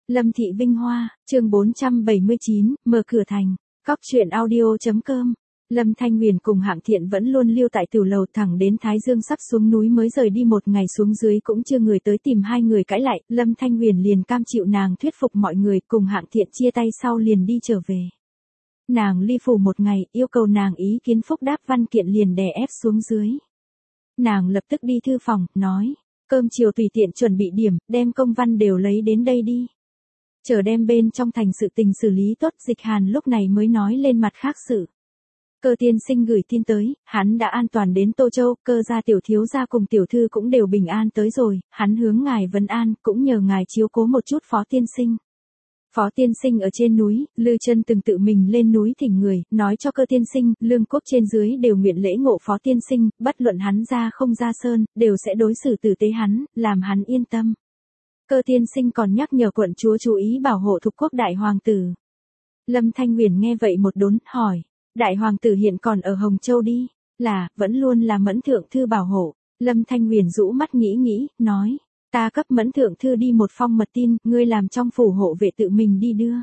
Lâm Thị Vinh Hoa, chương 479, mở cửa thành. Cóc truyện audio.com. Lâm Thanh Huyền cùng Hạng Thiện vẫn luôn lưu tại tiểu lầu thẳng đến Thái Dương sắp xuống núi mới rời đi, một ngày xuống dưới cũng chưa người tới tìm hai người cãi lại, Lâm Thanh Huyền liền cam chịu nàng thuyết phục mọi người, cùng Hạng Thiện chia tay sau liền đi trở về. Nàng ly phủ một ngày, yêu cầu nàng ý kiến phúc đáp văn kiện liền đè ép xuống dưới. Nàng lập tức đi thư phòng, nói, cơm chiều tùy tiện chuẩn bị điểm, đem công văn đều lấy đến đây đi. Chờ đem bên trong thành sự tình xử lý tốt, Dịch Hàn lúc này mới nói lên mặt khác sự. Cơ tiên sinh gửi tin tới, hắn đã an toàn đến Tô Châu, Cơ gia tiểu thiếu gia cùng tiểu thư cũng đều bình an tới rồi, hắn hướng ngài vấn an, cũng nhờ ngài chiếu cố một chút Phó tiên sinh. Phó tiên sinh ở trên núi, Lư Chân từng tự mình lên núi thỉnh người, nói cho Cơ tiên sinh, lương quốc trên dưới đều nguyện lễ ngộ Phó tiên sinh, bất luận hắn ra không ra sơn, đều sẽ đối xử tử tế hắn, làm hắn yên tâm. Cơ tiên sinh còn nhắc nhở quận chúa chú ý bảo hộ Thục quốc đại hoàng tử. Lâm Thanh Huyền nghe vậy một đốn, hỏi, đại hoàng tử hiện còn ở Hồng Châu đi, vẫn luôn là Mẫn thượng thư bảo hộ. Lâm Thanh Huyền rũ mắt nghĩ nghĩ, nói, ta cấp Mẫn thượng thư đi một phong mật tin, ngươi làm trong phủ hộ vệ tự mình đi đưa.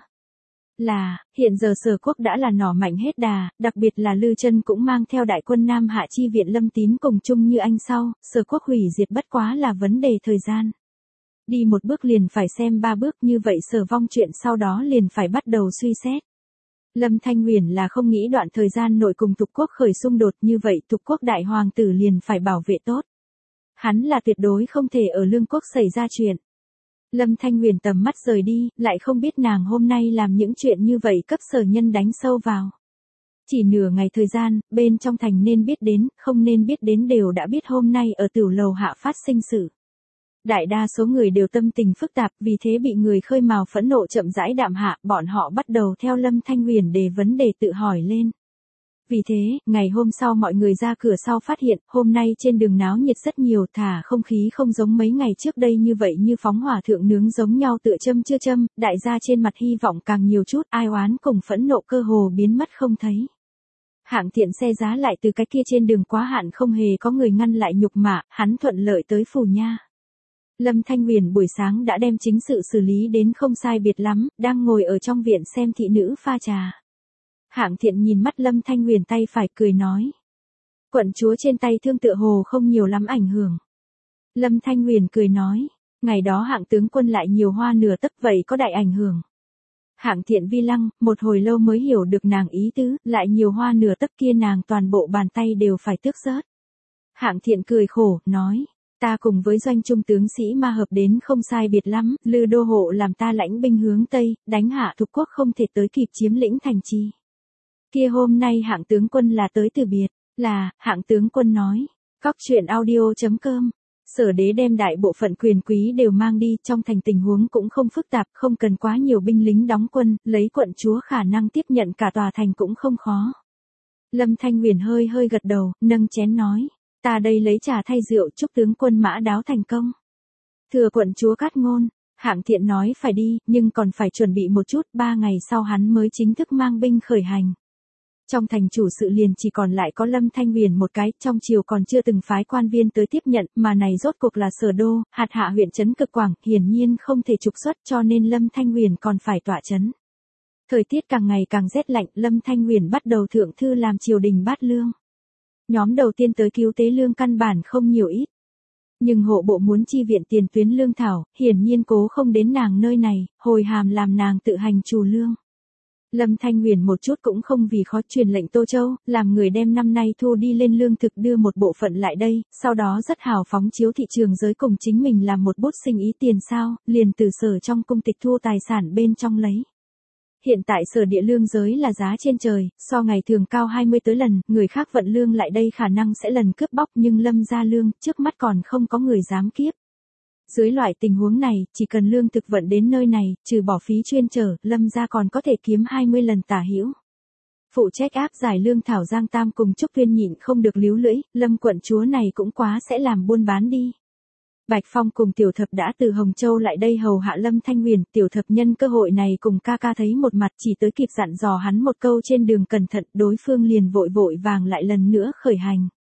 Hiện giờ Sở quốc đã là nỏ mạnh hết đà, đặc biệt là Lư Chân cũng mang theo đại quân Nam Hạ chi viện Lâm Tín cùng chung như anh sau, Sở quốc hủy diệt bất quá là vấn đề thời gian. Đi một bước liền phải xem ba bước, như vậy Sở vong chuyện sau đó liền phải bắt đầu suy xét. Lâm Thanh Huyền là không nghĩ đoạn thời gian nội cùng Thục quốc khởi xung đột, như vậy Thục quốc đại hoàng tử liền phải bảo vệ tốt. Hắn là tuyệt đối không thể ở lương quốc xảy ra chuyện. Lâm Thanh Huyền tầm mắt rời đi, lại không biết nàng hôm nay làm những chuyện như vậy cấp Sở nhân đánh sâu vào. Chỉ nửa ngày thời gian, bên trong thành nên biết đến, không nên biết đến đều đã biết hôm nay ở tiểu lầu hạ phát sinh sự. Đại đa số người đều tâm tình phức tạp, vì thế bị người khơi mào phẫn nộ chậm rãi đạm hạ, bọn họ bắt đầu theo Lâm Thanh Huyền đề vấn đề tự hỏi lên. Vì thế, ngày hôm sau mọi người ra cửa sau phát hiện, hôm nay trên đường náo nhiệt rất nhiều, thả không khí không giống mấy ngày trước đây như vậy, như phóng hỏa thượng nướng giống nhau, tựa châm chưa châm, đại gia trên mặt hy vọng càng nhiều chút, ai oán cùng phẫn nộ cơ hồ biến mất không thấy. Hạng Thiện xe giá lại từ cái kia trên đường quá hạn, không hề có người ngăn lại nhục mạ, hắn thuận lợi tới phủ nha. Lâm Thanh Huyền buổi sáng đã đem chính sự xử lý đến không sai biệt lắm, đang ngồi ở trong viện xem thị nữ pha trà. Hạng Thiện nhìn mắt Lâm Thanh Huyền tay phải cười nói. Quận chúa trên tay thương tựa hồ không nhiều lắm ảnh hưởng. Lâm Thanh Huyền cười nói, ngày đó Hạng tướng quân lại nhiều hoa nửa tấc, vậy có đại ảnh hưởng. Hạng Thiện vi lăng, một hồi lâu mới hiểu được nàng ý tứ, lại nhiều hoa nửa tấc kia nàng toàn bộ bàn tay đều phải tước rớt. Hạng Thiện cười khổ, nói. Ta cùng với doanh trung tướng sĩ ma hợp đến không sai biệt lắm, Lư đô hộ làm ta lãnh binh hướng Tây, đánh hạ Thục quốc không thể tới kịp chiếm lĩnh thành trì. Kia hôm nay Hạng tướng quân là tới từ biệt, Hạng tướng quân nói, cóc truyện audio.com. Sở đế đem đại bộ phận quyền quý đều mang đi, trong thành tình huống cũng không phức tạp, không cần quá nhiều binh lính đóng quân, lấy quận chúa khả năng tiếp nhận cả tòa thành cũng không khó. Lâm Thanh Huyền hơi hơi gật đầu, nâng chén nói. Ta đây lấy trà thay rượu, chúc tướng quân mã đáo thành công. Thừa quận chúa cát ngôn, Hạng Thiện nói phải đi, nhưng còn phải chuẩn bị một chút, 3 ngày sau hắn mới chính thức mang binh khởi hành. Trong thành chủ sự liền chỉ còn lại có Lâm Thanh Huyền một cái, trong triều còn chưa từng phái quan viên tới tiếp nhận, mà này rốt cuộc là Sở đô, hạt hạ huyện trấn cực quảng, hiển nhiên không thể trục xuất, cho nên Lâm Thanh Huyền còn phải tọa trấn. Thời tiết càng ngày càng rét lạnh, Lâm Thanh Huyền bắt đầu thượng thư làm triều đình bát lương. Nhóm đầu tiên tới cứu tế lương căn bản không nhiều ít. Nhưng hộ bộ muốn chi viện tiền tuyến lương thảo, hiển nhiên cố không đến nàng nơi này, hồi hàm làm nàng tự hành trù lương. Lâm Thanh Huyền một chút cũng không vì khó, truyền lệnh Tô Châu, làm người đem năm nay thu đi lên lương thực đưa một bộ phận lại đây, sau đó rất hào phóng chiếu thị trường giới cùng chính mình làm một bút sinh ý tiền sao, liền từ Sở trong cung tịch thu tài sản bên trong lấy. Hiện tại Sở địa lương giới là giá trên trời, so ngày thường cao 20 tới lần, người khác vận lương lại đây khả năng sẽ lần cướp bóc, nhưng Lâm gia lương, trước mắt còn không có người dám kiếp. Dưới loại tình huống này, chỉ cần lương thực vận đến nơi này, trừ bỏ phí chuyên chở, Lâm gia còn có thể kiếm 20 lần tả hữu. Phụ trách áp giải lương thảo Giang Tam cùng Trúc Tuyên nhịn không được líu lưỡi, Lâm quận chúa này cũng quá sẽ làm buôn bán đi. Bạch Phong cùng Tiểu Thập đã từ Hồng Châu lại đây hầu hạ Lâm Thanh Huyền, Tiểu Thập nhân cơ hội này cùng ca ca thấy một mặt, chỉ tới kịp dặn dò hắn một câu trên đường cẩn thận, đối phương liền vội vàng lại lần nữa khởi hành.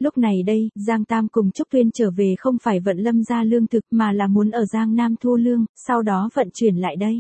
Lúc này đây, Giang Tam cùng Trúc Tuyên trở về không phải vận Lâm gia lương thực mà là muốn ở Giang Nam thu lương, sau đó vận chuyển lại đây.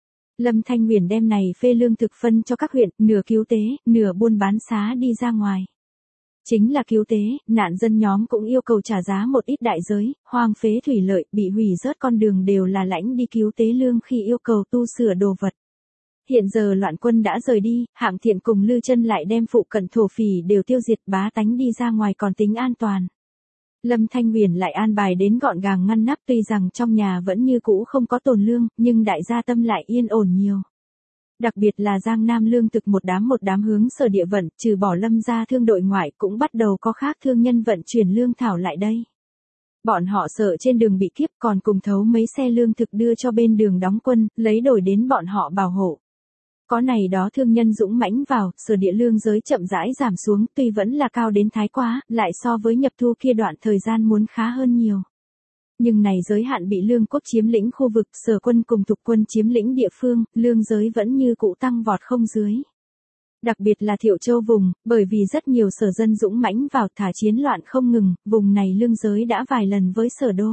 Lâm Thanh Huyền đem này phê lương thực phân cho các huyện, nửa cứu tế, nửa buôn bán xá đi ra ngoài. Chính là cứu tế, nạn dân nhóm cũng yêu cầu trả giá một ít đại giới, hoang phế thủy lợi, bị hủy rớt con đường đều là lãnh đi cứu tế lương khi yêu cầu tu sửa đồ vật. Hiện giờ loạn quân đã rời đi, Hạng Thiện cùng Lư Chân lại đem phụ cận thổ phỉ đều tiêu diệt, bá tánh đi ra ngoài còn tính an toàn. Lâm Thanh Huyền lại an bài đến gọn gàng ngăn nắp, tuy rằng trong nhà vẫn như cũ không có tồn lương, nhưng đại gia tâm lại yên ổn nhiều. Đặc biệt là Giang Nam lương thực một đám hướng Sở Địa vận, trừ bỏ Lâm gia thương đội ngoại cũng bắt đầu có khác thương nhân vận chuyển lương thảo lại đây. Bọn họ sợ trên đường bị kiếp còn cùng thấu mấy xe lương thực đưa cho bên đường đóng quân, lấy đổi đến bọn họ bảo hộ. Có này đó thương nhân dũng mãnh vào, Sở Địa lương giới chậm rãi giảm xuống, tuy vẫn là cao đến thái quá, lại so với nhập thu kia đoạn thời gian muốn khá hơn nhiều. Nhưng này giới hạn bị lương quốc chiếm lĩnh khu vực, Sở quân cùng Thục quân chiếm lĩnh địa phương, lương giới vẫn như cũ tăng vọt không dưới. Đặc biệt là Thiệu Châu vùng, bởi vì rất nhiều sở dân dũng mãnh vào thả chiến loạn không ngừng, vùng này lương giới đã vài lần với Sở đô.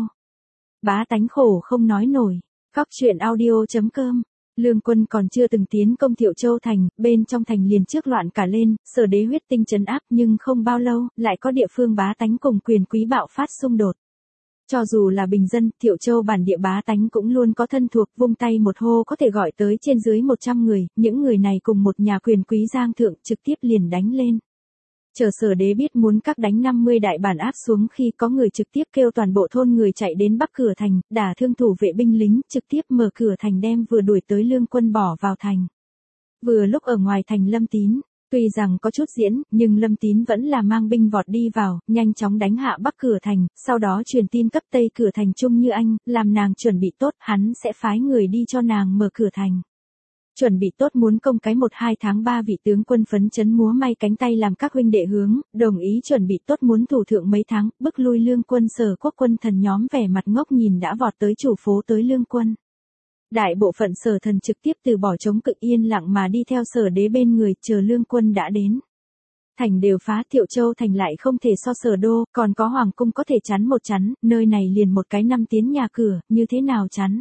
Bá tánh khổ không nói nổi. Cóc truyện audio.com. Lương quân còn chưa từng tiến công Thiệu Châu thành, bên trong thành liền trước loạn cả lên, Sở đế huyết tinh trấn áp nhưng không bao lâu, lại có địa phương bá tánh cùng quyền quý bạo phát xung đột. Cho dù là bình dân, Thiệu Châu bản địa bá tánh cũng luôn có thân thuộc, vung tay một hô có thể gọi tới trên dưới 100 người, những người này cùng một nhà quyền quý giang thượng trực tiếp liền đánh lên. Chờ Sở đế biết muốn các đánh 50 đại bản áp xuống khi có người trực tiếp kêu toàn bộ thôn người chạy đến bắc cửa thành, đả thương thủ vệ binh lính, trực tiếp mở cửa thành đem vừa đuổi tới lương quân bỏ vào thành. Vừa lúc ở ngoài thành Lâm Tín, tuy rằng có chút diễn, nhưng Lâm Tín vẫn là mang binh vọt đi vào, nhanh chóng đánh hạ bắc cửa thành, sau đó truyền tin cấp tây cửa thành Trung Như Anh, làm nàng chuẩn bị tốt, hắn sẽ phái người đi cho nàng mở cửa thành. Chuẩn bị tốt muốn công cái 1-2 tháng 3 vị tướng quân phấn chấn múa may cánh tay làm các huynh đệ hướng, đồng ý chuẩn bị tốt muốn thủ thượng mấy tháng, bức lui lương quân Sở quốc quân thần nhóm vẻ mặt ngốc nhìn đã vọt tới chủ phố tới lương quân. Đại bộ phận Sở thần trực tiếp từ bỏ chống cự yên lặng mà đi theo Sở đế bên người chờ lương quân đã đến. Thành đều phá, Thiệu Châu thành lại không thể so Sở đô, còn có hoàng cung có thể chắn một chắn, nơi này liền một cái 5 tiến nhà cửa, như thế nào chắn.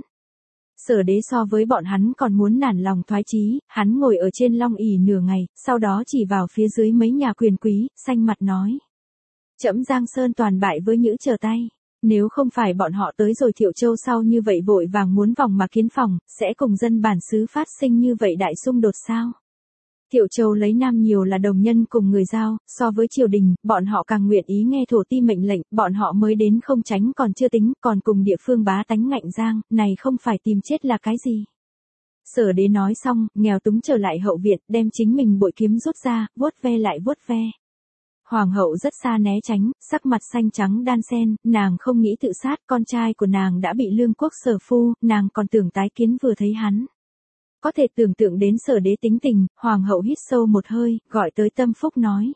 Sở đế so với bọn hắn còn muốn nản lòng thoái chí, hắn ngồi ở trên long ỷ nửa ngày, sau đó chỉ vào phía dưới mấy nhà quyền quý, xanh mặt nói. Trẫm Giang Sơn toàn bại với nhữ trở tay. Nếu không phải bọn họ tới rồi Thiệu Châu sau như vậy vội vàng muốn vòng mà kiến phòng, sẽ cùng dân bản xứ phát sinh như vậy đại xung đột sao? Thiệu Châu lấy nam nhiều là đồng nhân cùng người giao, so với triều đình, bọn họ càng nguyện ý nghe thổ ti mệnh lệnh, bọn họ mới đến không tránh còn chưa tính, còn cùng địa phương bá tánh ngạnh giang, này không phải tìm chết là cái gì. Sở đế nói xong, nghèo túng trở lại hậu viện, đem chính mình bội kiếm rút ra, vuốt ve lại vuốt ve. Hoàng hậu rất xa né tránh, sắc mặt xanh trắng đan xen, nàng không nghĩ tự sát, con trai của nàng đã bị lương quốc Sở phu, nàng còn tưởng tái kiến vừa thấy hắn. Có thể tưởng tượng đến Sở đế tính tình, hoàng hậu hít sâu một hơi, gọi tới Tâm Phúc nói.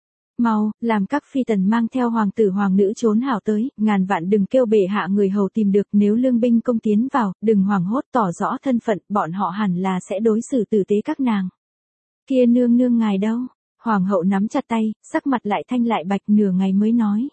Mau, làm các phi tần mang theo hoàng tử hoàng nữ trốn hảo tới, ngàn vạn đừng kêu bệ hạ người hầu tìm được, nếu lương binh công tiến vào, đừng hoảng hốt tỏ rõ thân phận, bọn họ hẳn là sẽ đối xử tử tế các nàng. Kia nương nương ngài đâu? Hoàng hậu nắm chặt tay, sắc mặt lại thanh lại bạch nửa ngày mới nói.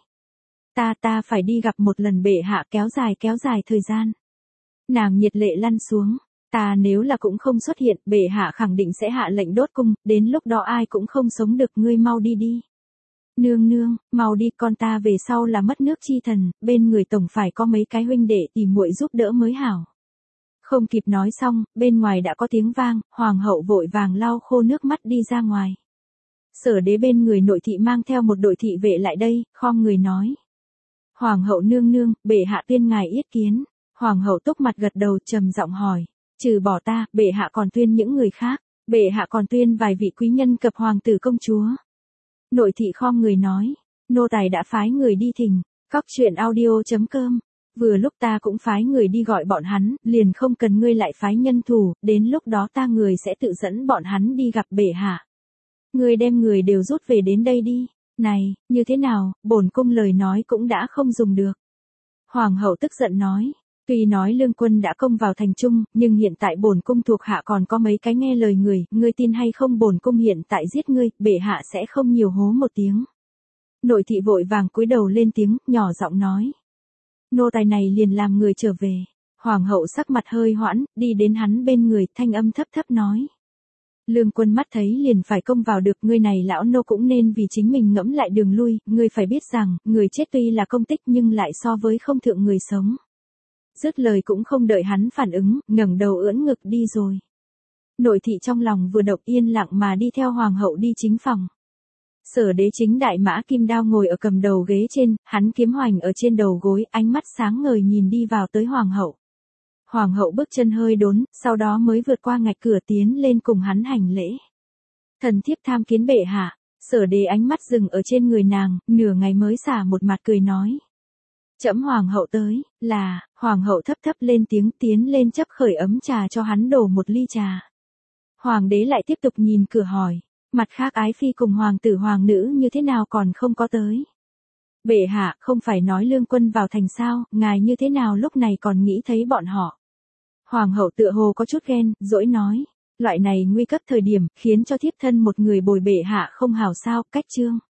Ta phải đi gặp một lần bệ hạ kéo dài thời gian. Nàng nhiệt lệ lăn xuống. Ta nếu là cũng không xuất hiện, bệ hạ khẳng định sẽ hạ lệnh đốt cung, đến lúc đó ai cũng không sống được, ngươi mau đi đi. Nương, mau đi, con ta về sau là mất nước chi thần, bên người tổng phải có mấy cái huynh đệ tìm muội giúp đỡ mới hảo. Không kịp nói xong, bên ngoài đã có tiếng vang, hoàng hậu vội vàng lau khô nước mắt đi ra ngoài. Sở đế bên người nội thị mang theo một đội thị vệ lại đây, khom người nói. Hoàng hậu nương, bệ hạ tuyên ngài yết kiến. Hoàng hậu túc mặt gật đầu trầm giọng hỏi. Trừ bỏ ta, bệ hạ còn tuyên những người khác, bệ hạ còn tuyên vài vị quý nhân cập hoàng tử công chúa. Nội thị khom người nói, nô tài đã phái người đi thỉnh, cóc truyện audio.com. Vừa lúc ta cũng phái người đi gọi bọn hắn, liền không cần ngươi lại phái nhân thủ, đến lúc đó ta người sẽ tự dẫn bọn hắn đi gặp bệ hạ. Ngươi đem người đều rút về đến đây đi. Này, như thế nào, bổn cung lời nói cũng đã không dùng được. Hoàng hậu tức giận nói. Tuy nói lương quân đã công vào thành trung, nhưng hiện tại bổn cung thuộc hạ còn có mấy cái nghe lời người, ngươi tin hay không bổn cung hiện tại giết ngươi, bệ hạ sẽ không nhiều hố một tiếng. Nội thị vội vàng cúi đầu lên tiếng, nhỏ giọng nói. Nô tài này liền làm người trở về. Hoàng hậu sắc mặt hơi hoãn, đi đến hắn bên người, thanh âm thấp thấp nói. Lương Quân mắt thấy liền phải công vào được, ngươi này lão nô cũng nên vì chính mình ngẫm lại đường lui, ngươi phải biết rằng, người chết tuy là công tích nhưng lại so với không thượng người sống. Dứt lời cũng không đợi hắn phản ứng, ngẩng đầu ưỡn ngực đi rồi. Nội thị trong lòng vừa động yên lặng mà đi theo hoàng hậu đi chính phòng. Sở Đế chính đại mã kim đao ngồi ở cầm đầu ghế trên, hắn kiếm hoành ở trên đầu gối, ánh mắt sáng ngời nhìn đi vào tới hoàng hậu. Hoàng hậu bước chân hơi đốn, sau đó mới vượt qua ngạch cửa tiến lên cùng hắn hành lễ. Thần thiếp tham kiến bệ hạ. Sở Đế ánh mắt dừng ở trên người nàng, nửa ngày mới xả một mặt cười nói. Trẫm hoàng hậu tới, là, hoàng hậu thấp thấp lên tiếng tiến lên chấp khởi ấm trà cho hắn đổ một ly trà. Hoàng đế lại tiếp tục nhìn cửa hỏi, mặt khác ái phi cùng hoàng tử hoàng nữ như thế nào còn không có tới. Bệ hạ, không phải nói Lương Quân vào thành sao, ngài như thế nào lúc này còn nghĩ thấy bọn họ. Hoàng hậu tựa hồ có chút ghen, dỗi nói, loại này nguy cấp thời điểm, khiến cho thiếp thân một người bồi bệ hạ không hảo sao, cách chương.